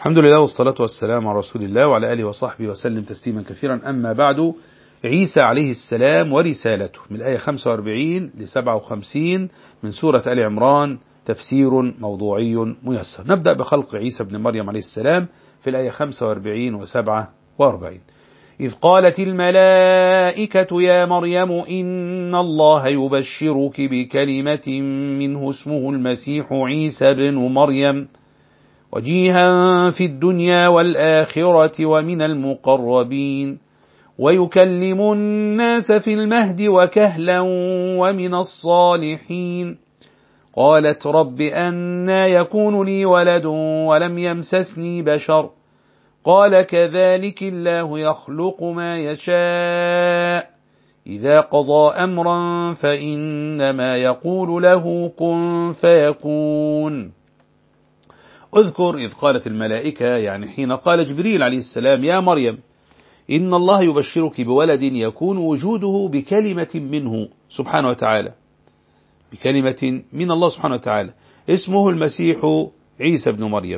الحمد لله والصلاة والسلام على رسول الله وعلى آله وصحبه وسلم تسليما كثيرا. أما بعد، عيسى عليه السلام ورسالته من الآية 45 ل 57 من سورة آل عمران، تفسير موضوعي ميسر. نبدأ بخلق عيسى بن مريم عليه السلام في الآية 45 و 47. إذ قالت الملائكة يا مريم إن الله يبشرك بكلمة منه اسمه المسيح عيسى بن مريم وجيها في الدنيا والآخرة ومن المقربين ويكلم الناس في المهد وكهلا ومن الصالحين. قالت رب أنى يكون لي ولد ولم يمسسني بشر قال كذلك الله يخلق ما يشاء إذا قضى أمرا فإنما يقول له كن فيكون. اذكر إذ قالت الملائكة، يعني حين قال جبريل عليه السلام يا مريم إن الله يبشرك بولد يكون وجوده بكلمة منه سبحانه وتعالى، بكلمة من الله سبحانه وتعالى اسمه المسيح عيسى بن مريم.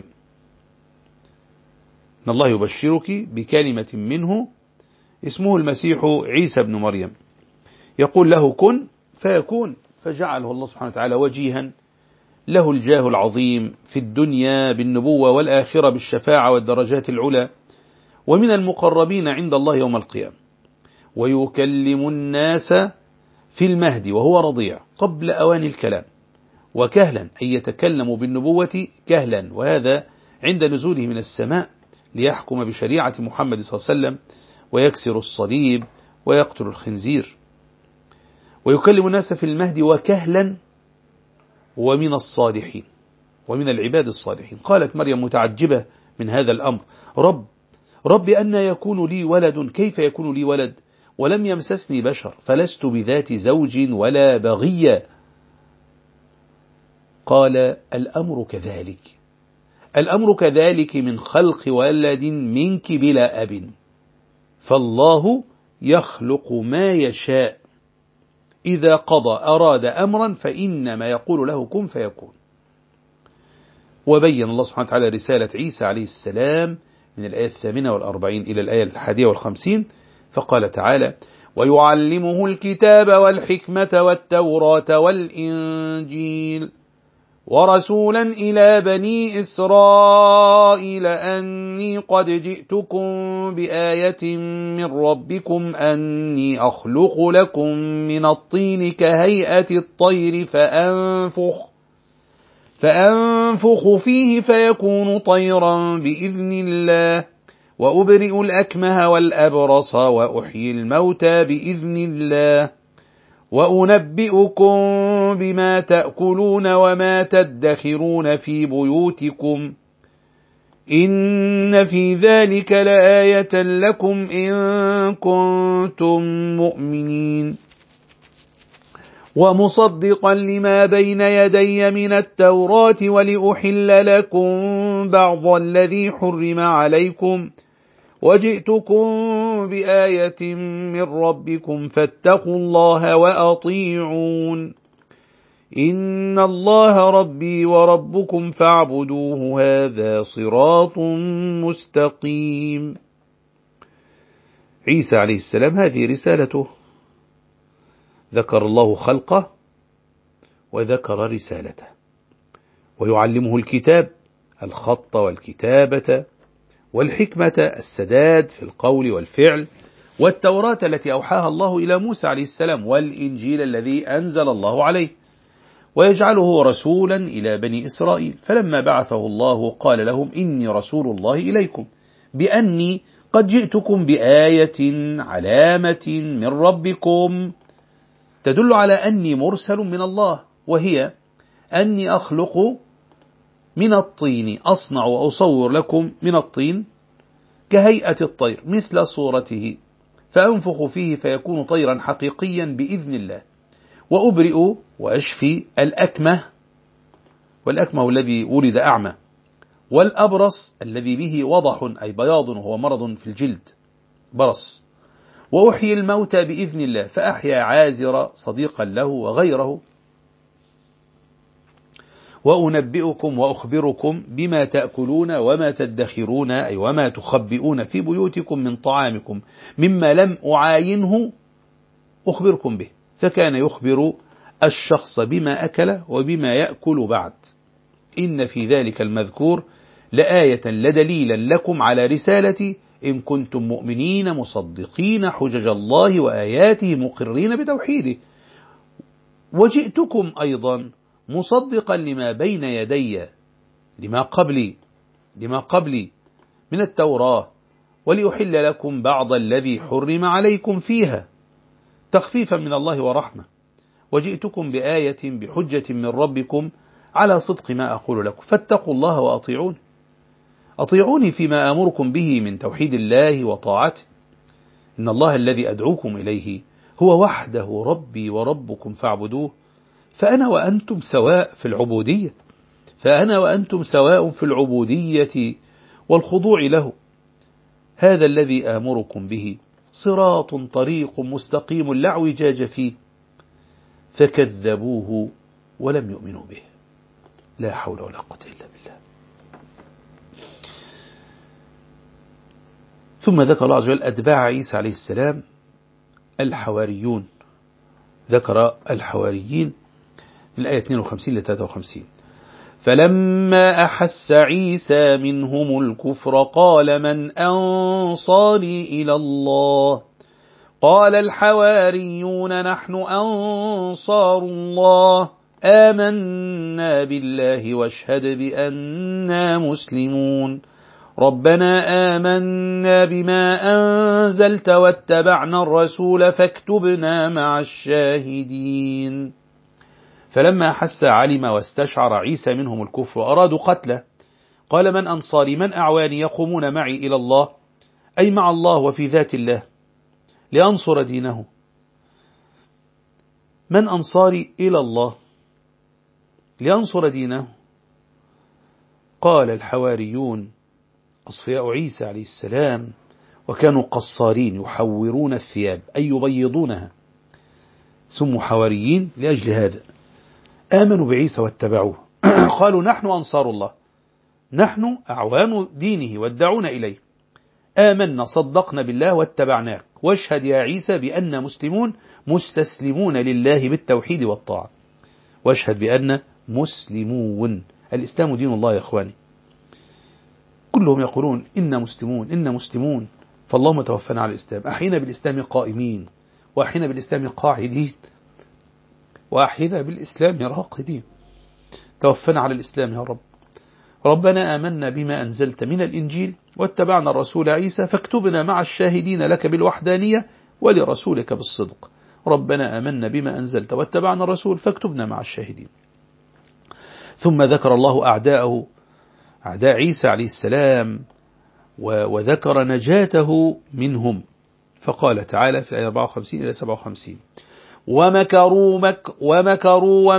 إن الله يبشرك بكلمة منه اسمه المسيح عيسى بن مريم، يقول له كن فيكون، فجعله الله سبحانه وتعالى وجيها له الجاه العظيم في الدنيا بالنبوة والآخرة بالشفاعة والدرجات العلى ومن المقربين عند الله يوم القيامة. ويكلم الناس في المهد وهو رضيع قبل أوان الكلام، وكهلا أي يتكلم بالنبوة كهلا، وهذا عند نزوله من السماء ليحكم بشريعة محمد صلى الله عليه وسلم ويكسر الصليب ويقتل الخنزير. ويكلم الناس في المهد وكهلا ومن الصالحين ومن العباد الصالحين. قالت مريم متعجبة من هذا الأمر، رب أن يكون لي ولد، كيف يكون لي ولد ولم يمسسني بشر فلست بذات زوج ولا بغية. قال الأمر كذلك من خلق ولد منك بلا أب، فالله يخلق ما يشاء إذا أراد أمرا فإنما يقول له كن فيكون. وبين الله سبحانه وتعالى رسالة عيسى عليه السلام من الآية 48 إلى الآية 51، فقال تعالى ويعلمه الكتاب والحكمة والتوراة والإنجيل ورسولا إلى بني إسرائيل أني قد جئتكم بآية من ربكم أني أخلق لكم من الطين كهيئة الطير فأنفخ فيه فيكون طيرا بإذن الله وأبرئ الأكمه والأبرص وأحيي الموتى بإذن الله وأنبئكم بما تأكلون وما تدخرون في بيوتكم إن في ذلك لآية لكم إن كنتم مؤمنين ومصدقا لما بين يدي من التوراة ولأحل لكم بعض الذي حرم عليكم وجئتكم بآية من ربكم فاتقوا الله وأطيعون إن الله ربي وربكم فاعبدوه هذا صراط مستقيم. عيسى عليه السلام هذه رسالته، ذكر الله خلقه وذكر رسالته. ويعلمه الكتاب الخط والكتابة والحكمة السداد في القول والفعل والتوراة التي أوحاها الله إلى موسى عليه السلام والإنجيل الذي أنزل الله عليه، ويجعله رسولا إلى بني إسرائيل. فلما بعثه الله قال لهم إني رسول الله إليكم بأني قد جئتكم بآية علامة من ربكم تدل على أني مرسل من الله، وهي أني أخلق من الطين، أصنع وأصور لكم من الطين كهيئة الطير مثل صورته فأنفخ فيه فيكون طيرا حقيقيا بإذن الله وأبرئ وأشفي الأكمه، والأكمه الذي ولد أعمى، والأبرص الذي به وضح أي بياض وهو مرض في الجلد برص، وأحيي الموتى بإذن الله فأحيا عازر صديقا له وغيره، وأنبئكم وأخبركم بما تأكلون وما تدخرون، أي وما تخبئون في بيوتكم من طعامكم مما لم أعاينه أخبركم به. فكان يخبر الشخص بما أكل وبما يأكل بعد. إن في ذلك المذكور لآية لدليلا لكم على رسالتي إن كنتم مؤمنين مصدقين حجج الله وآياته مقرين بتوحيده. وجئتكم أيضا مصدقا لما بين يدي، لما قبلي من التوراة، وليحل لكم بعض الذي حرم عليكم فيها تخفيفا من الله ورحمة. وجئتكم بآية بحجة من ربكم على صدق ما أقول لكم، فاتقوا الله وأطيعون. أطيعوني فيما أمركم به من توحيد الله وطاعته. إن الله الذي أدعوكم إليه هو وحده ربي وربكم فاعبدوه. فأنا وأنتم سواء في العبودية والخضوع له. هذا الذي آمركم به صراط طريق مستقيم لا اعوجاج فيه. فكذبوه ولم يؤمنوا به. لا حول ولا قوة إلا بالله. ثم ذكر الله عز وجل أتباع عيسى عليه السلام الحواريون. ذكر الحواريين من الآية 52 ل 53. فلما أحس عيسى منهم الكفر قال من أنصاري إلى الله قال الحواريون نحن أنصار الله آمنا بالله واشهد بأننا مسلمون ربنا آمنا بما أنزلت واتبعنا الرسول فاكتبنا مع الشاهدين. فلما حس علم واستشعر عيسى منهم الكفر وأرادوا قتله قال من أنصاري، من أعواني يقومون معي إلى الله، أي مع الله وفي ذات الله لأنصر دينه. من أنصاري إلى الله لأنصر دينه. قال الحواريون أصفياء عيسى عليه السلام وكانوا قصارين يحورون الثياب أي يبيضونها، سموا حواريين لأجل هذا. آمنوا بعيسى واتبعوه. قالوا نحن أنصار الله، نحن أعوان دينه وادعون إليه. آمنا صدقنا بالله واتبعناك واشهد يا عيسى بأننا مسلمون مستسلمون لله بالتوحيد والطاعة. واشهد بأننا مسلمون. الإسلام دين الله يا إخواني. كلهم يقولون إنا مسلمون إنا مسلمون، فاللهم توفنا على الإسلام. أحينا بالإسلام قائمين وأحينا بالإسلام قاعدين وأحينا بالإسلام راقدين. توفنا على الإسلام يا رب. ربنا آمنا بما أنزلت من الإنجيل واتبعنا الرسول عيسى فاكتبنا مع الشاهدين لك بالوحدانية ولرسولك بالصدق. ربنا آمنا بما أنزلت واتبعنا الرسول فاكتبنا مع الشاهدين. ثم ذكر الله أعداءه، أعداء عيسى عليه السلام، وذكر نجاته منهم. فقال تعالى في الآية 54 إلى 57 ومكروا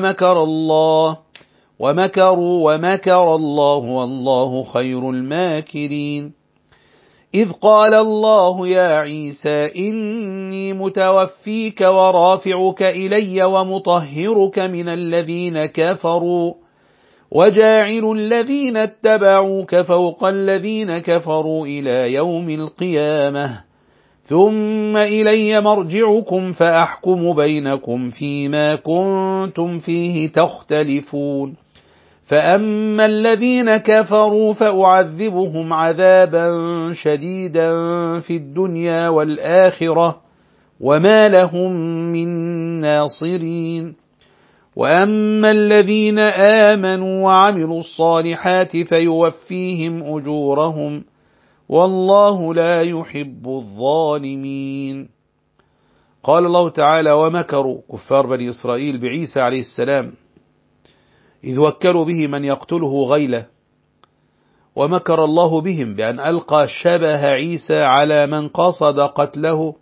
ومكر الله والله خير الماكرين. إذ قال الله يا عيسى إني متوفيك ورافعك إلي ومطهرك من الذين كفروا وجاعل الذين اتبعوك فوق الذين كفروا إلى يوم القيامة ثم إلي مرجعكم فأحكم بينكم فيما كنتم فيه تختلفون. فأما الذين كفروا فأعذبهم عذابا شديدا في الدنيا والآخرة وما لهم من ناصرين. وأما الذين آمنوا وعملوا الصالحات فيوفيهم أجورهم والله لا يحب الظالمين. قال الله تعالى ومكروا كفار بني إسرائيل بعيسى عليه السلام إذ وكلوا به من يقتله غيله. ومكر الله بهم بأن ألقى شبه عيسى على من قصد قتله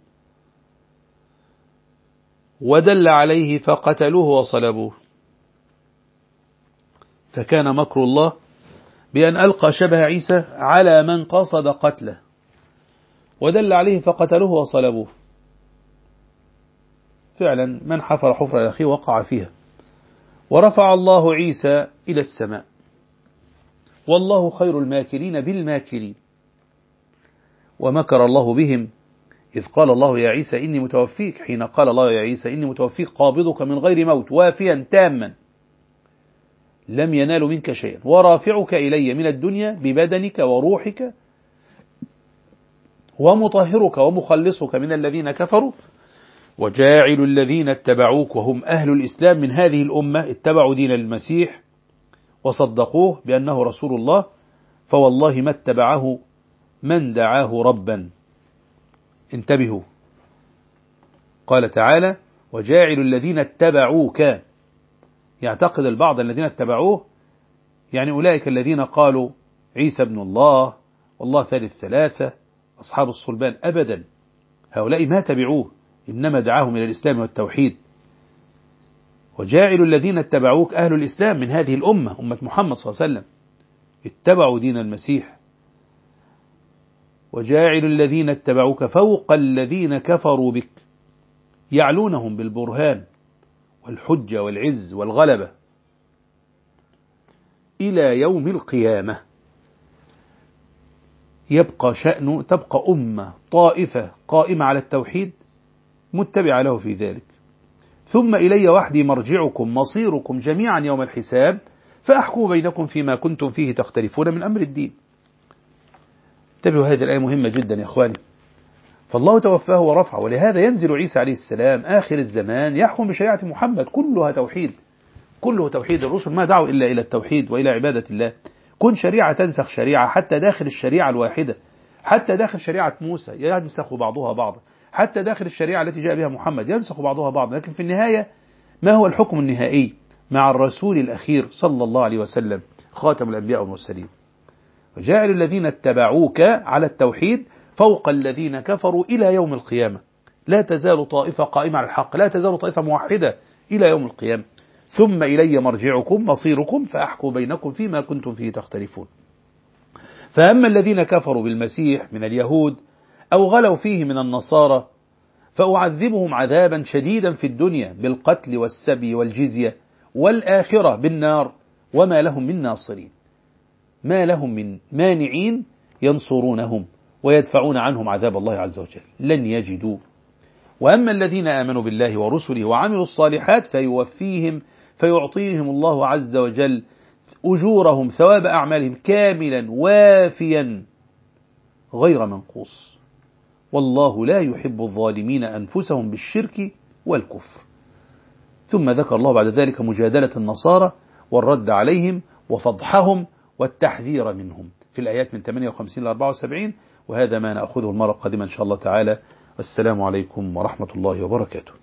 ودل عليه فقتلوه وصلبوه. فكان مكر الله بأن ألقى شبه عيسى على من قصد قتله ودل عليه فقتلوه وصلبوه. فعلا من حفر حفر أخيه وقع فيها، ورفع الله عيسى إلى السماء، والله خير الماكرين بالماكرين. ومكر الله بهم إذ قال الله يا عيسى إني متوفيك، حين قال الله يا عيسى إني متوفيك قابضك من غير موت وافيا تاما لم ينال منك شيئا ورافعك إلي من الدنيا ببدنك وروحك ومطهرك ومخلصك من الذين كفروا وجاعل الذين اتبعوك وهم أهل الإسلام من هذه الأمة اتبعوا دين المسيح وصدقوه بأنه رسول الله، فوالله ما اتبعه من دعاه ربا. انتبهوا، قال تعالى وجاعل الذين اتبعوك، يعتقد البعض الذين اتبعوه يعني أولئك الذين قالوا عيسى ابن الله والله ثالث ثلاثة أصحاب الصلبان. أبدا، هؤلاء ما تبعوه، إنما دعاهم إلى الإسلام والتوحيد. وجاعل الذين اتبعوك أهل الإسلام من هذه الأمة، أمة محمد صلى الله عليه وسلم، اتبعوا دين المسيح. وجاعل الذين اتبعوك فوق الذين كفروا بك، يعلونهم بالبرهان والحجة والعز والغلبة إلى يوم القيامة. تبقى أمة طائفة قائمة على التوحيد متبعة له في ذلك. ثم إلي وحدي مرجعكم مصيركم جميعا يوم الحساب فأحكم بينكم فيما كنتم فيه تختلفون من أمر الدين. انتبهوا، هذه الآية مهمة جدا يا إخواني. فالله توفاه ورفعه، ولهذا ينزل عيسى عليه السلام آخر الزمان يحكم بشريعة محمد، كلها توحيد، كله توحيد. الرسل ما دعوا إلا إلى التوحيد وإلى عبادة الله. كن شريعة تنسخ شريعة، حتى داخل الشريعة الواحدة، حتى داخل شريعة موسى ينسخ بعضها بعضا، حتى داخل الشريعة التي جاء بها محمد ينسخ بعضها بعضا. لكن في النهاية ما هو الحكم النهائي؟ مع الرسول الأخير صلى الله عليه وسلم خاتم الأنبياء والمرسلين. وجاعل الذين اتبعوك على التوحيد فوق الذين كفروا إلى يوم القيامة. لا تزال طائفة قائمة على الحق، لا تزال طائفة موحدة إلى يوم القيامة. ثم إلي مرجعكم مصيركم فأحكم بينكم فيما كنتم فيه تختلفون. فأما الذين كفروا بالمسيح من اليهود أو غلوا فيه من النصارى فأعذبهم عذابا شديدا في الدنيا بالقتل والسبي والجزية، والآخرة بالنار، وما لهم من ناصرين، ما لهم من مانعين ينصرونهم ويدفعون عنهم عذاب الله عز وجل، لن يجدوا. وأما الذين آمنوا بالله ورسله وعملوا الصالحات فيعطيهم الله عز وجل أجورهم ثواب أعمالهم كاملا وافيا غير منقوص، والله لا يحب الظالمين أنفسهم بالشرك والكفر. ثم ذكر الله بعد ذلك مجادلة النصارى والرد عليهم وفضحهم والتحذير منهم في الآيات من 58 إلى 74. وهذا ما نأخذه المرة القادمة إن شاء الله تعالى. والسلام عليكم ورحمة الله وبركاته.